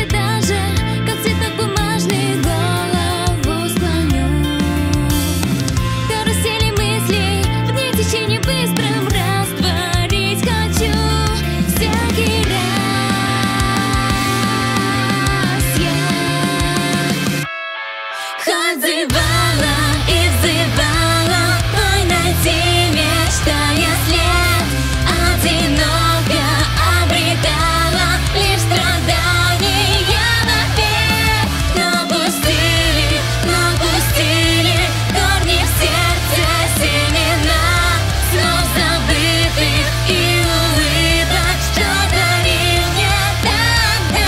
встречи даже, как цветок бумажный, голову склоню. Карусели мыслей в дне течение быстром растворить хочу. Всякий раз я хоть зывала и взывала, ой, найти, мечтая след, одиноко обретала лишь страдания навек. Но пустили корни в сердце, семена снов забытых и улыбок, что дарил мне тогда.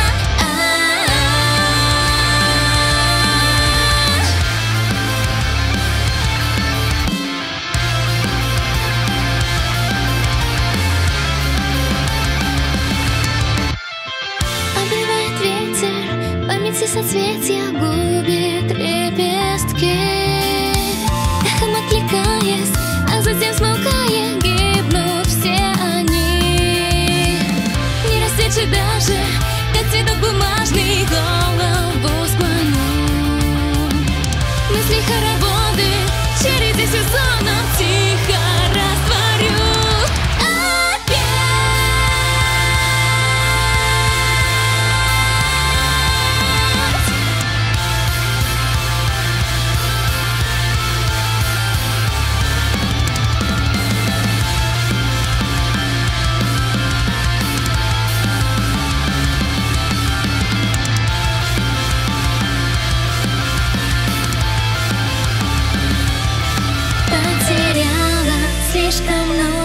Обвивает ветер, памяти соцветия губит лепестки, эхом откликаясь, а затем смолкая, гибнут все они. Не расцветший даже, как цветок бумажный, голову склоню. Мысли хороводы череди сезонов тихо растворю. Потеряла слишком много.